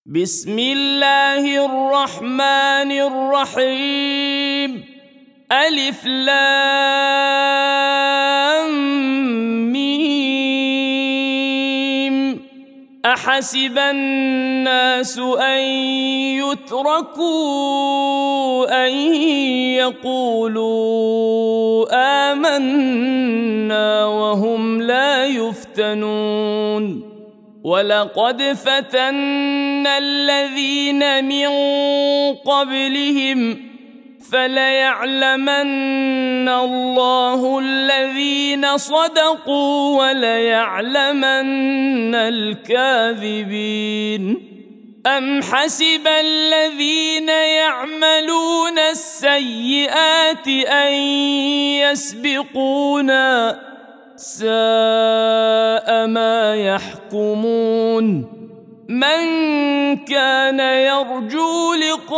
بسم الله الرحمن الرحيم ألف لام ميم أحسب الناس أن يتركوا أن يقولوا آمنا وهم لا يفتنون ولقد فتنا الذين من قبلهم فليعلمن الله الذين صدقوا وليعلمن الكاذبين أم حسب الذين يعملون السيئات أن يسبقونا ساء ما يحكمون من كان يرجو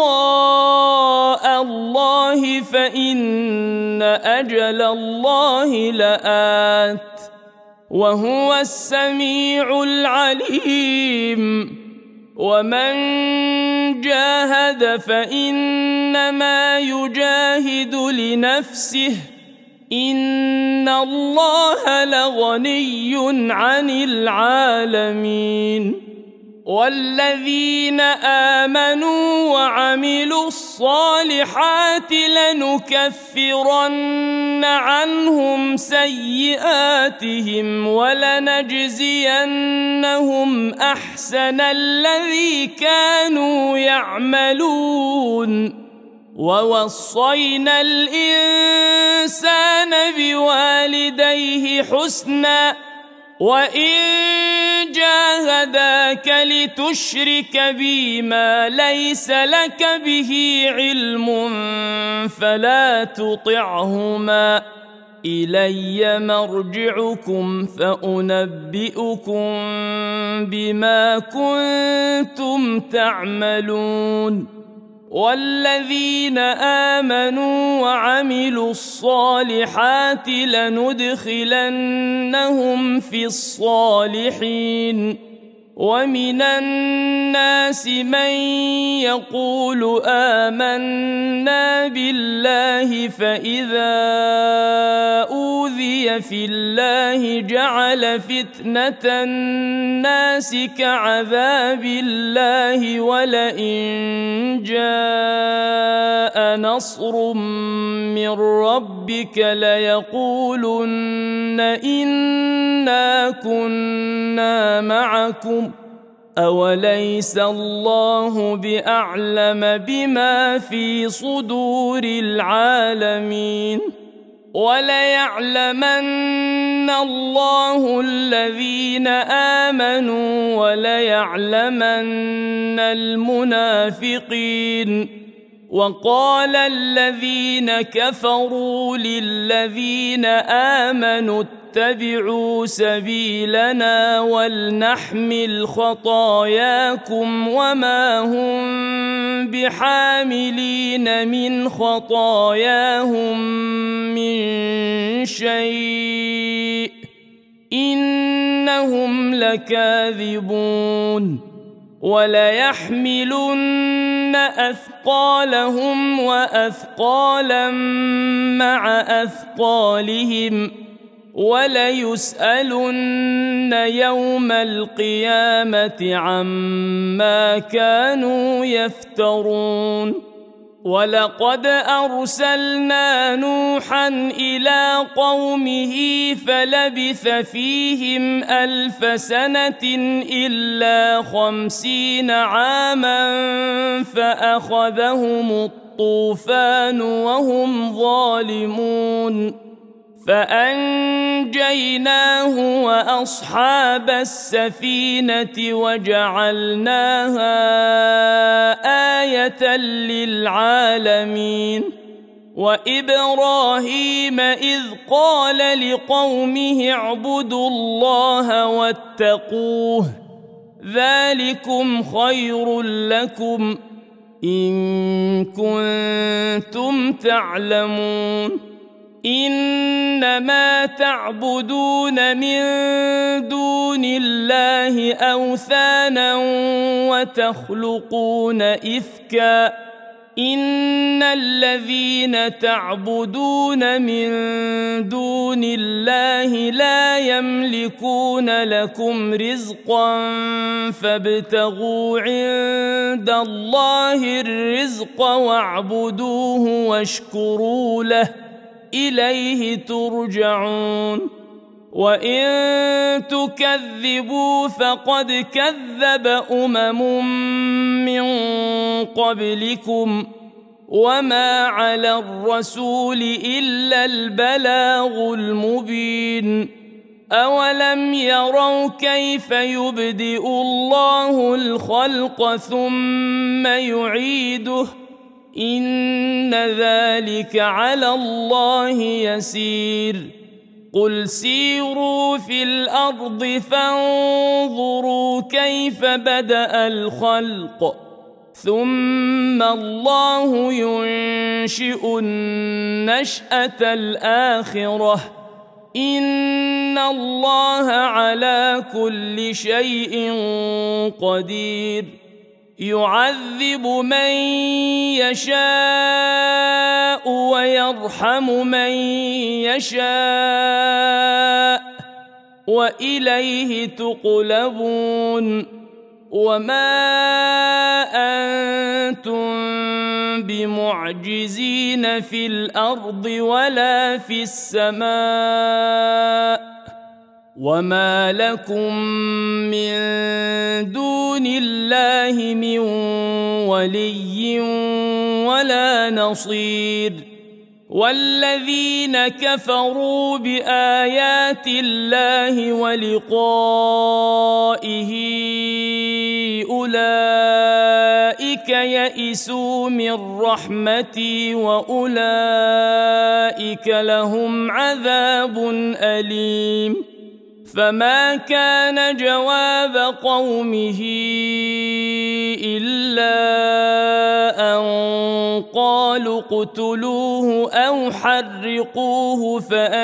لقاء الله فإن أجل الله لآت وهو السميع العليم ومن جاهد فإنما يجاهد لنفسه إن الله لغني عن العالمين والذين آمنوا وعملوا الصالحات لنكفرن عنهم سيئاتهم ولنجزينهم أحسن الذي كانوا يعملون ووصينا الإنسان بوالديه حسنا وإن جاهداك لتشرك بي ما ليس لك به علم فلا تطعهما إلي مرجعكم فأنبئكم بما كنتم تعملون والذين آمنوا وعملوا الصالحات لندخلنهم في الصالحين ومن الناس من يقول آمنا بالله فإذا أوذي في الله جعل فتنة الناس كعذاب الله ولئن جاء نصر من ربك ليقولن إنا كنا معكم أوليس الله بأعلم بما في صدور العالمين وليعلمن الله الذين آمنوا وليعلمن المنافقين وقال الذين كفروا للذين آمنوا اتبعوا سبيلنا ولنحمل خطاياكم وما هم بحاملين من خطاياهم من شيء إنهم لكاذبون وليحملن أثقالهم وأثقالا مع أثقالهم وليسألن يوم القيامة عما كانوا يفترون ولقد أرسلنا نوحا إلى قومه فلبث فيهم 1000 سنة إلا 50 عاما فأخذهم الطوفان وهم ظالمون فأنجيناه وأصحاب السفينة وجعلناها آية للعالمين وإبراهيم إذ قال لقومه اعبدوا الله واتقوه ذلكم خير لكم إن كنتم تعلمون إنما تعبدون من دون الله أوثانا وتخلقون إفكا إن الذين تعبدون من دون الله لا يملكون لكم رزقا فابتغوا عند الله الرزق واعبدوه واشكروا له إليه ترجعون وإن تكذبوا فقد كذب من قبلكم وما على الرسول إلا البلاغ المبين أولم يروا كيف يبدئ الله الخلق ثم يعيده إن ذلك على الله يسير قل سيروا في الأرض فانظروا كيف بدأ الخلق ثم الله ينشئ النشأة الآخرة إن الله على كل شيء قدير يعذب من يشاء ويرحم من يشاء وإليه تقلبون وما أنتم بمعجزين في الأرض ولا في السماء وما لكم من دون الله من ولي ولا نصير والذين كفروا بآيات الله ولقائه أولئك يئسوا من رحمتي وأولئك لهم عذاب أليم فما كان جواب قومه إلا أن قالوا اقتلوه أو حرقوه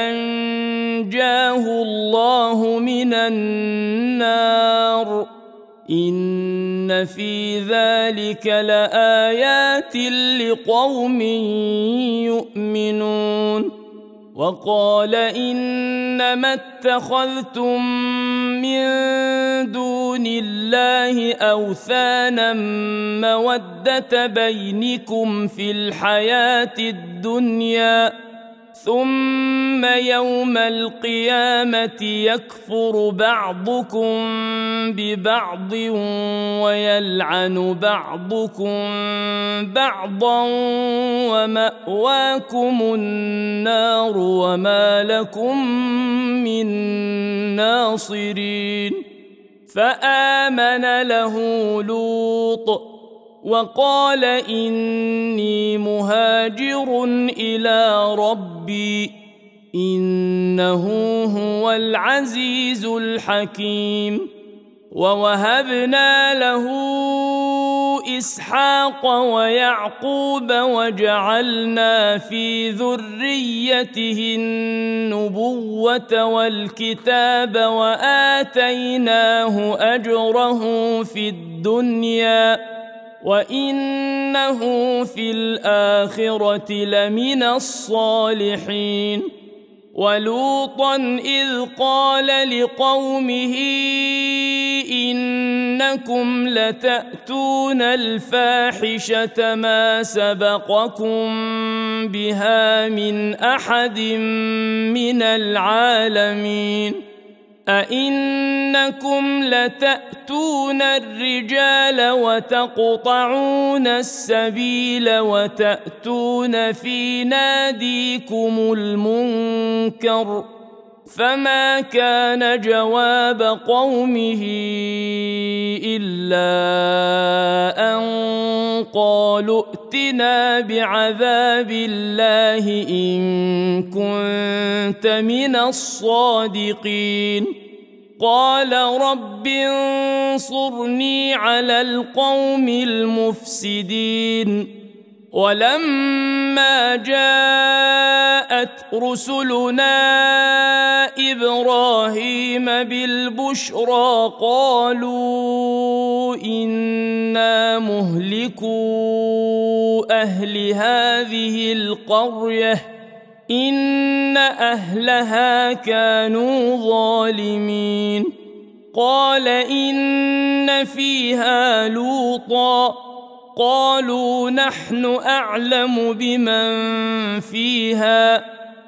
فأنجاه الله من النار إن في ذلك لآيات لقوم يؤمنون وقال إنما اتخذتم من دون الله أوثانا مودة بينكم في الحياة الدنيا ثم يوم القيامة يكفر بعضكم ببعض ويلعن بعضكم بعضا ومأواكم النار وما لكم من ناصرين فآمن له لوط وقال إني مهاجر إلى ربي إنه هو العزيز الحكيم ووهبنا له إسحاق ويعقوب وجعلنا في ذريته النبوة والكتاب وآتيناه أجره في الدنيا وإنه في الآخرة لمن الصالحين ولوطا إذ قال لقومه إنكم لتأتون الفاحشة ما سبقكم بها من أحد من العالمين أئنكم لتأتون الرجال وتقطعون السبيل وتأتون في ناديكم المنكر فما كان جواب قومه إلا أن قالوا ائتنا بعذاب الله إن كنت من الصادقين قال رب انصرني على القوم المفسدين ولما جاءت رسلنا إبراهيم بالبشرى قالوا إنا مهلكو أهل هذه القرية إن أهلها كانوا ظالمين قال إن فيها لوطا قالوا نحن أعلم بمن فيها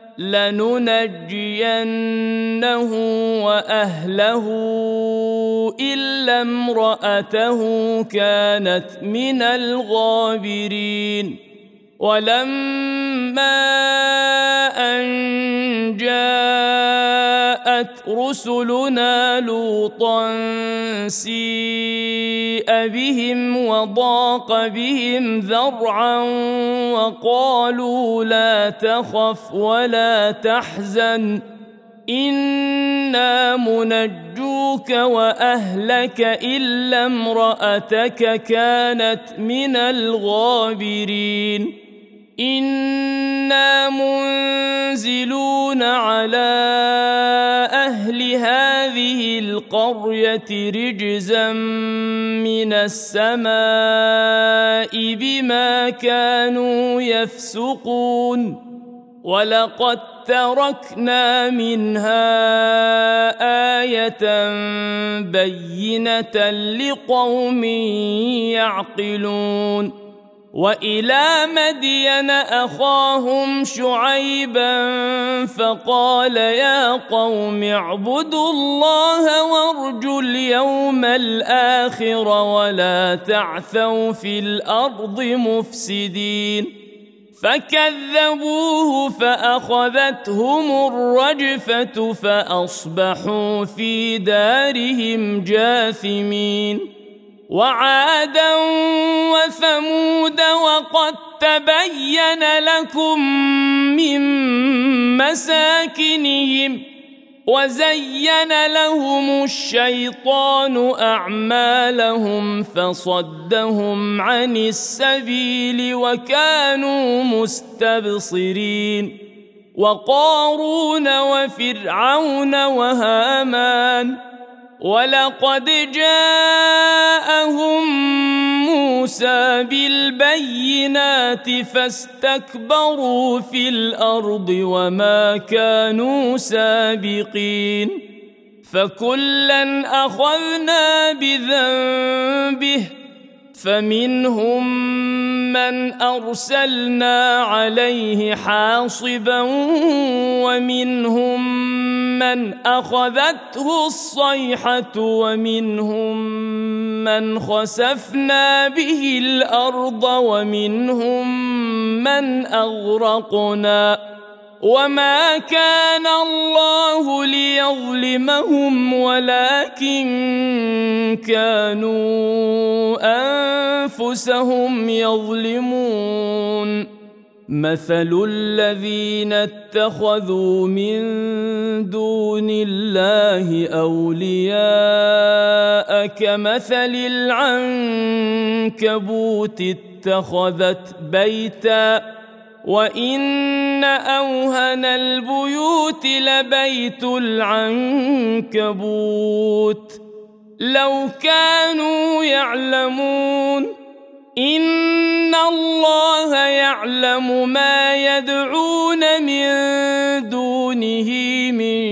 لننجينه وأهله إلا امرأته كانت من الغابرين ولما أن جاءت رسلنا لوطا سيء بهم وضاق بهم ذرعا وقالوا لا تخف ولا تحزن إنا منجوك وأهلك إلا امرأتك كانت من الغابرين إنا منزلون على أهل هذه القرية رجزا من السماء بما كانوا يفسقون ولقد تركنا منها آية بينة لقوم يعقلون وإلى مدين أخاهم شعيبا فقال يا قوم اعبدوا الله وارجوا اليوم الآخر ولا تعثوا في الأرض مفسدين فكذبوه فأخذتهم الرجفة فأصبحوا في دارهم جاثمين وعادا وثمود وقد تبين لكم من مساكنهم وزين لهم الشيطان أعمالهم فصدهم عن السبيل وكانوا مستبصرين وقارون وفرعون وهامان ولقد جاءهم موسى بالبينات فاستكبروا في الأرض وما كانوا سابقين فكلا أخذنا بذنبه فمنهم من أرسلنا عليه حاصبا ومنهم من أخذته الصيحة ومنهم من خسفنا به الأرض ومنهم من أغرقنا وما كان الله ليظلمهم ولكن كانوا أنفسهم يظلمون مثل الذين اتخذوا من دون الله أولياء كمثل العنكبوت اتخذت بيتا وإن أوهن البيوت لبيت العنكبوت لو كانوا يعلمون إن الله يعلم ما يدعون من دونه من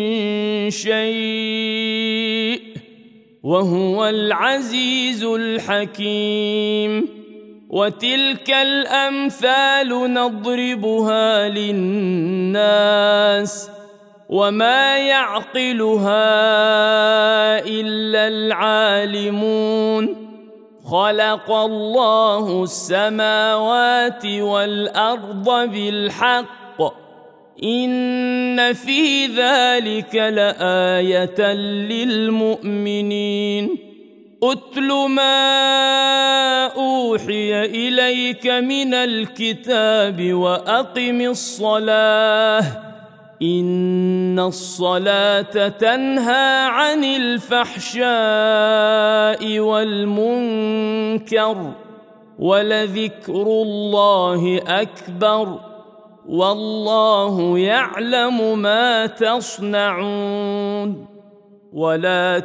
شيء وهو العزيز الحكيم وتلك الأمثال نضربها للناس وما يعقلها إلا العالمون خلق الله السماوات والأرض بالحق إن في ذلك لآية للمؤمنين أتل ما أوحي إليك من الكتاب وأقم الصلاة إن الصلاة تنهى عن الفحشاء والمنكر ولذكر الله أكبر والله يعلم ما تصنعون ولا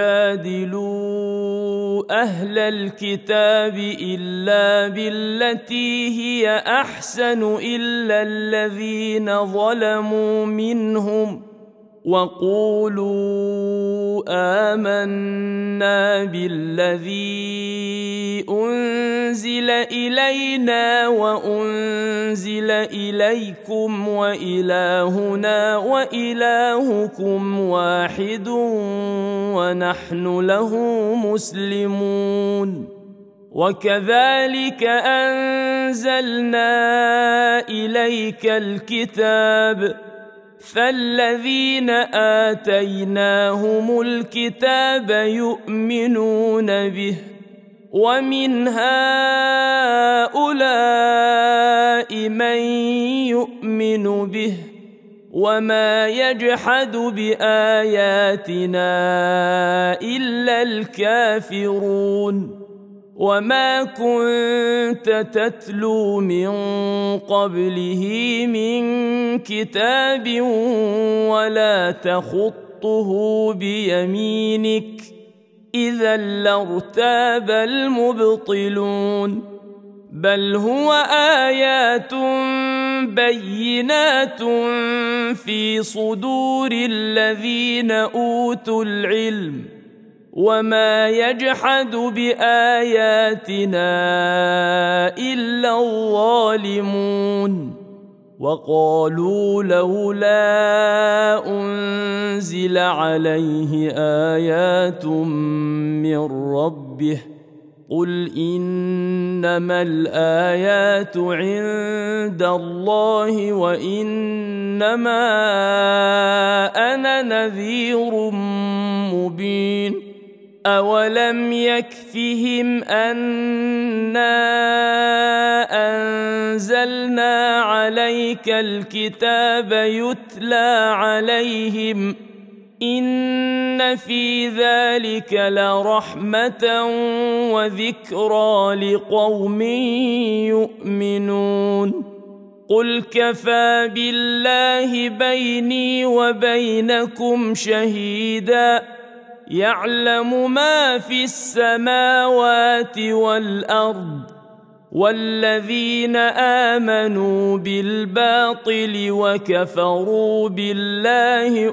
تجادلوا أهل الكتاب إلا بالتي هي أحسن إلا الذين ظلموا منهم وقولوا آمنا بالذي أنزل إلينا وأنزل إليكم وإلهنا وإلهكم واحد ونحن له مسلمون وكذلك أنزلنا إليك الكتاب فالذين آتيناهم الكتاب يؤمنون به ومن هؤلاء من يؤمن به وما يجحد بآياتنا إلا الكافرون وما كنت تتلو من قبله من كتاب ولا تخطه بيمينك إذا لارتاب المبطلون بل هو آيات بينات في صدور الذين أوتوا العلم وما يجحد بآياتنا إلا الظالمون وقالوا لولا أنزل عليه آيات من ربه قل إنما الآيات عند الله وإنما أنا نذير مبين أولم يكفهم أنا أنزلنا عليك الكتاب يتلى عليهم إن في ذلك لرحمة وذكرى لقوم يؤمنون قل كفى بالله بيني وبينكم شهيدا يعلم ما في السماوات والأرض والذين آمنوا بالباطل وكفروا بالله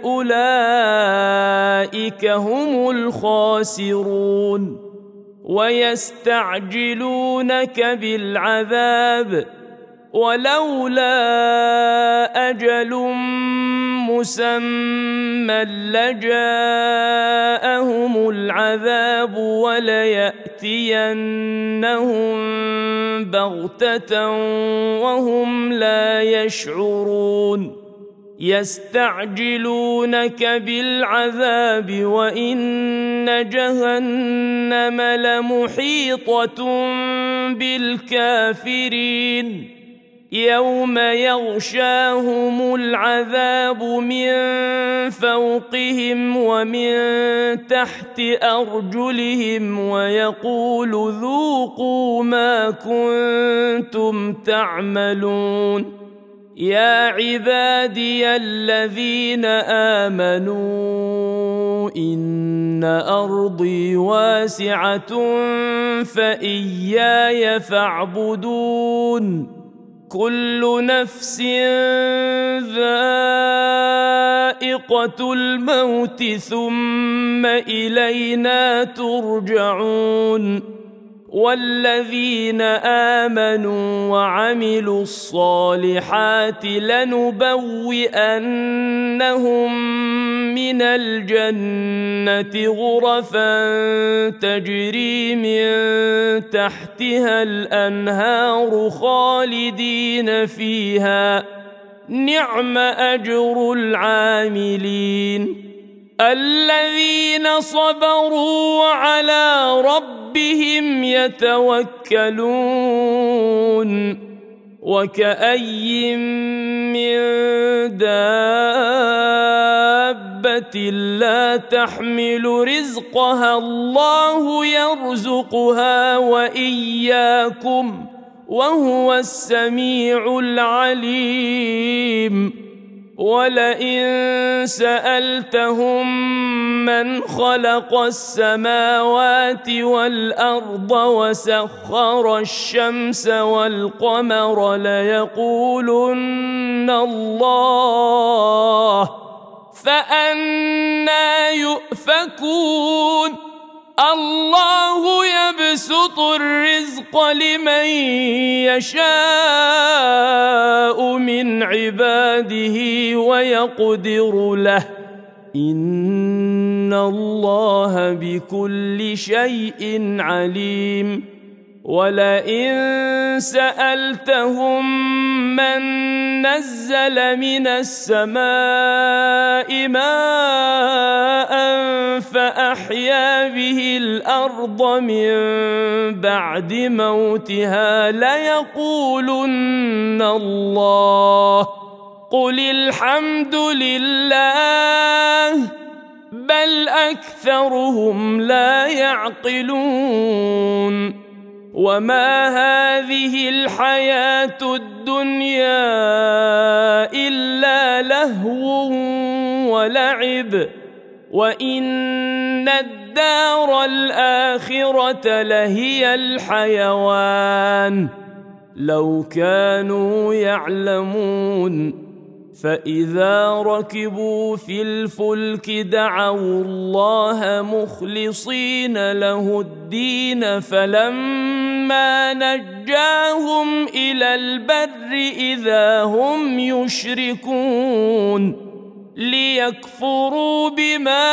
أولئك هم الخاسرون ويستعجلونك بالعذاب ولولا أجل مسمى لجاءهم العذاب وليأتينهم بغتة وهم لا يشعرون يستعجلونك بالعذاب وإن جهنم لمحيطة بالكافرين يوم يغشاهم العذاب من فوقهم ومن تحت أرجلهم ويقول ذوقوا ما كنتم تعملون يا عبادي الذين آمنوا إن أرضي واسعة فإياي فاعبدون كل نفس ذائقة الموت ثم إلينا ترجعون والذين آمنوا وعملوا الصالحات لنبوئنهم من الجنة غرفا تجري من تحتها الأنهار خالدين فيها نعم أجر العاملين الذين صبروا وعلى ربهم يتوكلون وكأي من دابة لا تحمل رزقها الله يرزقها وإياكم وهو السميع العليم. ولئن سألتهم من خلق السماوات والأرض وسخر الشمس والقمر ليقولن الله، فأنى يؤفكون؟ الله يبسط الرزق لمن يشاء من عباده ويقدر له، إن الله بكل شيء عليم. ولئن سألتهم من نزل من السماء ماء فأحيا به الأرض من بعد موتها ليقولن الله، قل الحمد لله، بل أكثرهم لا يعقلون. وما هذه الحياة الدنيا إلا لهو ولعب، وإن الدار الآخرة لهي الحيوان لو كانوا يعلمون. فإذا ركبوا في الفلك دعوا الله مخلصين له الدين، فلما نجاهم إلى البر إذا هم يشركون، ليكفروا بما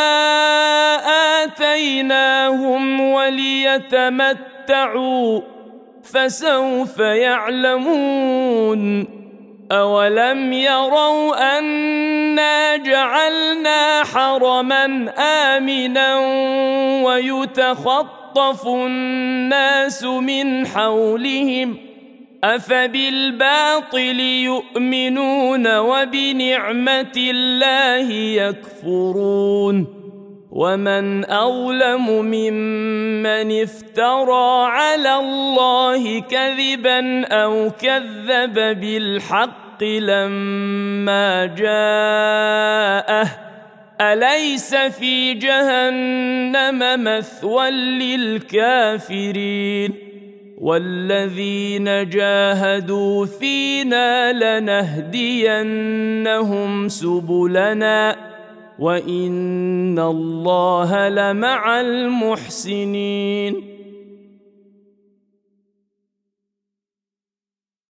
آتيناهم وليتمتعوا فسوف يعلمون. أولم يروا أنا جعلنا حرما آمنا ويتخطف الناس من حولهم، أفبالباطل يؤمنون وبنعمة الله يكفرون؟ ومن أظلم ممن افترى على الله كذبا أو كذب بالحق لما جاءه، أليس في جهنم مثوى للكافرين؟ والذين جاهدوا فينا لنهدينهم سبلنا وإن الله لمع المحسنين.